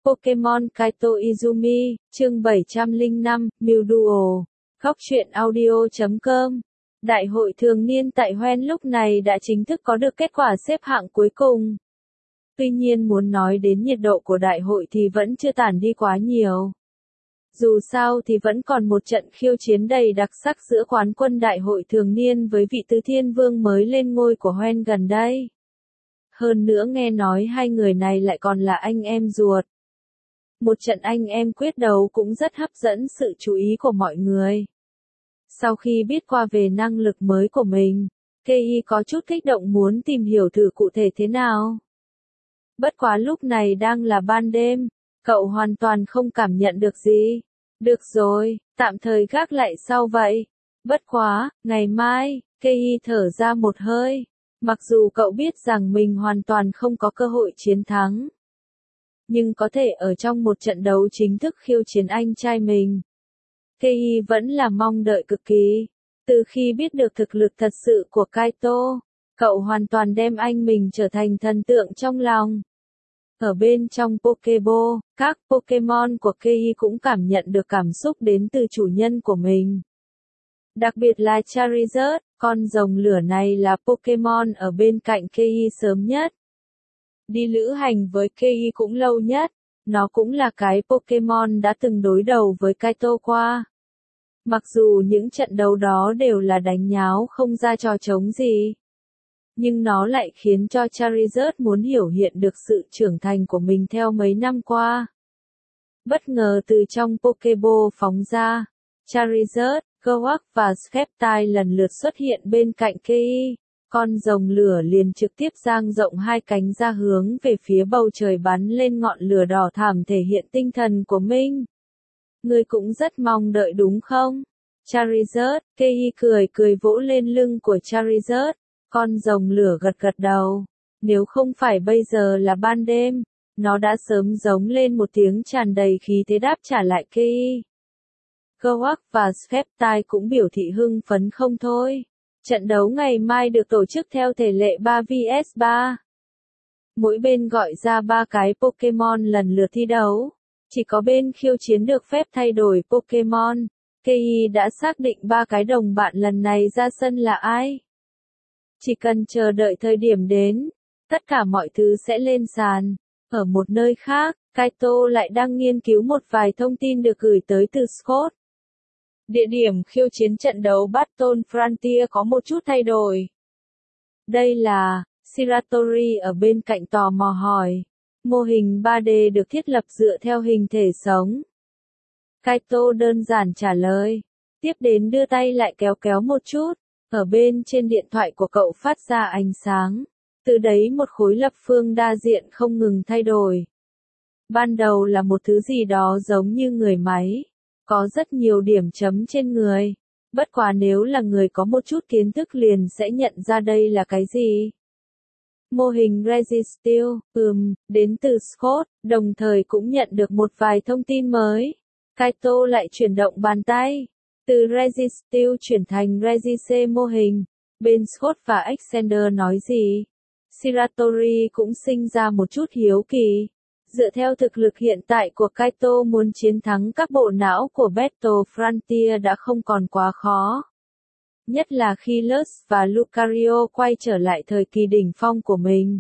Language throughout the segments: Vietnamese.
Pokemon Kaito Izumi, chương 705, Mew Duel. Góc truyện audio.com. Đại hội thường niên tại Hoenn lúc này đã chính thức có được kết quả xếp hạng cuối cùng. Tuy nhiên muốn nói đến nhiệt độ của đại hội thì vẫn chưa tản đi quá nhiều. Dù sao thì vẫn còn một trận khiêu chiến đầy đặc sắc giữa quán quân đại hội thường niên với vị Tứ Thiên Vương mới lên ngôi của Hoenn gần đây. Hơn nữa nghe nói hai người này lại còn là anh em ruột. Một trận anh em quyết đấu cũng rất hấp dẫn sự chú ý của mọi người. Sau khi biết qua về năng lực mới của mình, Kei có chút kích động muốn tìm hiểu thử cụ thể thế nào. Bất quá lúc này đang là ban đêm, cậu hoàn toàn không cảm nhận được gì. Được rồi, tạm thời gác lại sau vậy. Bất quá, ngày mai, Kei thở ra một hơi. Mặc dù cậu biết rằng mình hoàn toàn không có cơ hội chiến thắng. Nhưng có thể ở trong một trận đấu chính thức khiêu chiến anh trai mình. Kei vẫn là mong đợi cực kỳ. Từ khi biết được thực lực thật sự của Kaito, cậu hoàn toàn đem anh mình trở thành thần tượng trong lòng. Ở bên trong Pokéball, các Pokemon của Kei cũng cảm nhận được cảm xúc đến từ chủ nhân của mình. Đặc biệt là Charizard, con rồng lửa này là Pokemon ở bên cạnh Kei sớm nhất. Đi lữ hành với Kei cũng lâu nhất, nó cũng là cái Pokemon đã từng đối đầu với Kaito qua. Mặc dù những trận đấu đó đều là đánh nháo không ra trò trống gì. Nhưng nó lại khiến cho Charizard muốn hiểu hiện được sự trưởng thành của mình theo mấy năm qua. Bất ngờ từ trong Pokéball phóng ra, Charizard, Goak và Sceptile lần lượt xuất hiện bên cạnh Kei. Con rồng lửa liền trực tiếp dang rộng hai cánh ra hướng về phía bầu trời bắn lên ngọn lửa đỏ thẳm thể hiện tinh thần của mình. Ngươi cũng rất mong đợi đúng không? Charizard, Kei cười vỗ lên lưng của Charizard. Con rồng lửa gật gật đầu. Nếu không phải bây giờ là ban đêm, nó đã sớm giống lên một tiếng tràn đầy khí thế đáp trả lại Kei. Goak và Sceptile cũng biểu thị hưng phấn không thôi. Trận đấu ngày mai được tổ chức theo thể lệ 3 vs 3. Mỗi bên gọi ra 3 cái Pokemon lần lượt thi đấu. Chỉ có bên khiêu chiến được phép thay đổi Pokemon. Kei đã xác định 3 cái đồng bạn lần này ra sân là ai. Chỉ cần chờ đợi thời điểm đến, tất cả mọi thứ sẽ lên sàn. Ở một nơi khác, Kaito lại đang nghiên cứu một vài thông tin được gửi tới từ Scott. Địa điểm khiêu chiến trận đấu Battle Frontier có một chút thay đổi. Đây là, Shiratori ở bên cạnh tò mò hỏi. Mô hình 3D được thiết lập dựa theo hình thể sống. Kaito đơn giản trả lời. Tiếp đến đưa tay lại kéo một chút. Ở bên trên điện thoại của cậu phát ra ánh sáng. Từ đấy một khối lập phương đa diện không ngừng thay đổi. Ban đầu là một thứ gì đó giống như người máy. Có rất nhiều điểm chấm trên người. Bất quá nếu là người có một chút kiến thức liền sẽ nhận ra đây là cái gì. Mô hình Resisteel, đến từ Scott, đồng thời cũng nhận được một vài thông tin mới. Kaito lại chuyển động bàn tay. Từ Resisteel chuyển thành Resise mô hình. Bên Scott và Alexander nói gì? Shiratori cũng sinh ra một chút hiếu kỳ. Dựa theo thực lực hiện tại của Kaito muốn chiến thắng các bộ não của Battle Frontier đã không còn quá khó. Nhất là khi Luz và Lucario quay trở lại thời kỳ đỉnh phong của mình.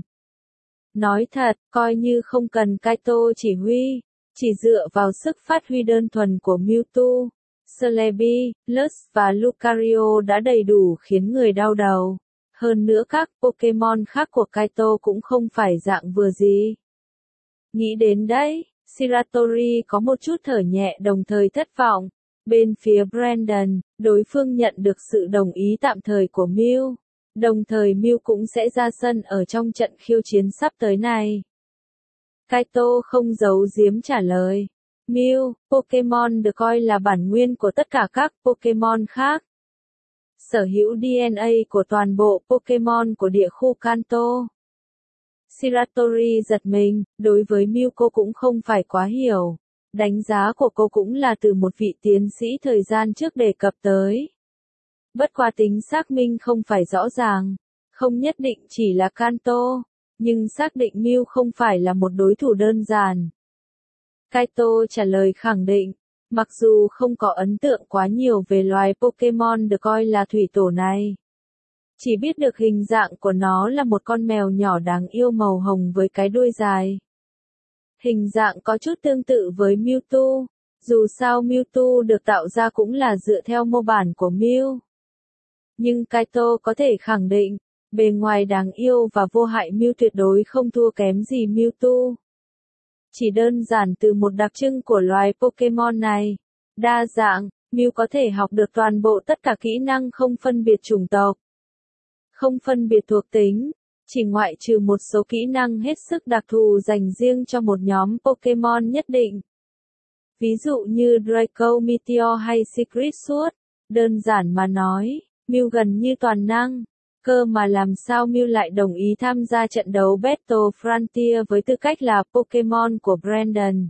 Nói thật, coi như không cần Kaito chỉ huy, chỉ dựa vào sức phát huy đơn thuần của Mewtwo, Celebi, Luz và Lucario đã đầy đủ khiến người đau đầu. Hơn nữa các Pokemon khác của Kaito cũng không phải dạng vừa gì. Nghĩ đến đấy, Shiratori có một chút thở nhẹ đồng thời thất vọng. Bên phía Brandon, đối phương nhận được sự đồng ý tạm thời của Mew. Đồng thời Mew cũng sẽ ra sân ở trong trận khiêu chiến sắp tới này. Kaito không giấu giếm trả lời. Mew, Pokemon được coi là bản nguyên của tất cả các Pokemon khác. Sở hữu DNA của toàn bộ Pokemon của địa khu Kanto. Shiratori giật mình, đối với Mew cô cũng không phải quá hiểu. Đánh giá của cô cũng là từ một vị tiến sĩ thời gian trước đề cập tới. Bất quá tính xác minh không phải rõ ràng, không nhất định chỉ là Kanto, nhưng xác định Mew không phải là một đối thủ đơn giản. Kaito trả lời khẳng định, mặc dù không có ấn tượng quá nhiều về loài Pokemon được coi là thủy tổ này. Chỉ biết được hình dạng của nó là một con mèo nhỏ đáng yêu màu hồng với cái đuôi dài. Hình dạng có chút tương tự với Mewtwo, dù sao Mewtwo được tạo ra cũng là dựa theo mô bản của Mew. Nhưng Kaito có thể khẳng định, bề ngoài đáng yêu và vô hại Mew tuyệt đối không thua kém gì Mewtwo. Chỉ đơn giản từ một đặc trưng của loài Pokemon này, đa dạng, Mew có thể học được toàn bộ tất cả kỹ năng không phân biệt chủng tộc, không phân biệt thuộc tính, chỉ ngoại trừ một số kỹ năng hết sức đặc thù dành riêng cho một nhóm Pokemon nhất định. Ví dụ như Draco Meteor hay Secret Sword, đơn giản mà nói, Mew gần như toàn năng. Cơ mà làm sao Mew lại đồng ý tham gia trận đấu Battle Frontier với tư cách là Pokemon của Brandon?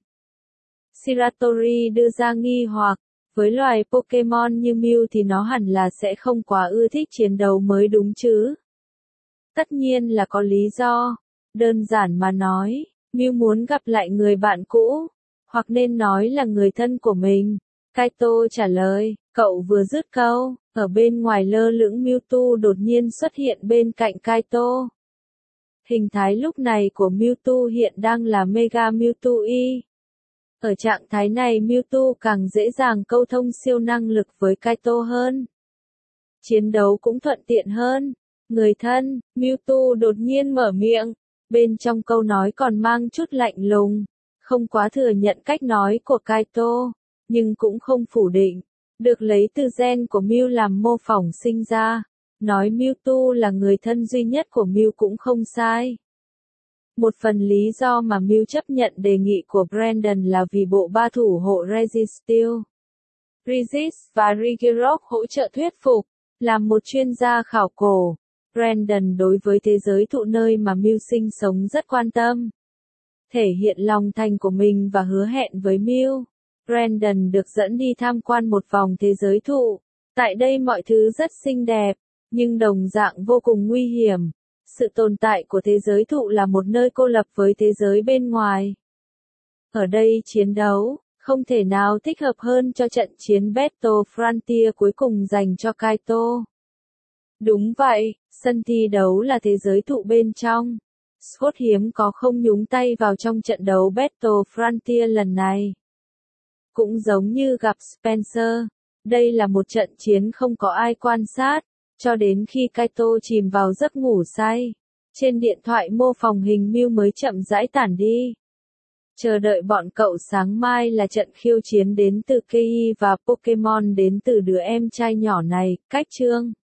Shiratori đưa ra nghi hoặc, với loài Pokemon như Mew thì nó hẳn là sẽ không quá ưa thích chiến đấu mới đúng chứ? Tất nhiên là có lý do. Đơn giản mà nói, Mew muốn gặp lại người bạn cũ, hoặc nên nói là người thân của mình. Kaito trả lời, cậu vừa dứt câu, ở bên ngoài lơ lửng Mewtwo đột nhiên xuất hiện bên cạnh Kaito. Hình thái lúc này của Mewtwo hiện đang là Mega Mewtwo Y. Ở trạng thái này Mewtwo càng dễ dàng câu thông siêu năng lực với Kaito hơn. Chiến đấu cũng thuận tiện hơn. Người thân, Mewtwo đột nhiên mở miệng, bên trong câu nói còn mang chút lạnh lùng, không quá thừa nhận cách nói của Kaito, nhưng cũng không phủ định, được lấy từ gen của Mew làm mô phỏng sinh ra, nói Mewtwo là người thân duy nhất của Mew cũng không sai. Một phần lý do mà Mew chấp nhận đề nghị của Brandon là vì bộ ba thủ hộ Registeel, Regis và Regirock hỗ trợ thuyết phục, làm một chuyên gia khảo cổ. Brandon đối với thế giới thụ nơi mà Mew sinh sống rất quan tâm. Thể hiện lòng thành của mình và hứa hẹn với Mew, Brandon được dẫn đi tham quan một vòng thế giới thụ. Tại đây mọi thứ rất xinh đẹp, nhưng đồng dạng vô cùng nguy hiểm. Sự tồn tại của thế giới thụ là một nơi cô lập với thế giới bên ngoài. Ở đây chiến đấu, không thể nào thích hợp hơn cho trận chiến Battle Frontier cuối cùng dành cho Kaito. Đúng vậy, sân thi đấu là thế giới thụ bên trong. Scott hiếm có không nhúng tay vào trong trận đấu Battle Frontier lần này. Cũng giống như gặp Spencer, đây là một trận chiến không có ai quan sát, cho đến khi Kaito chìm vào giấc ngủ say. Trên điện thoại mô phỏng hình Mew mới chậm rãi tản đi. Chờ đợi bọn cậu sáng mai là trận khiêu chiến đến từ Kei và Pokemon đến từ đứa em trai nhỏ này, cách chương.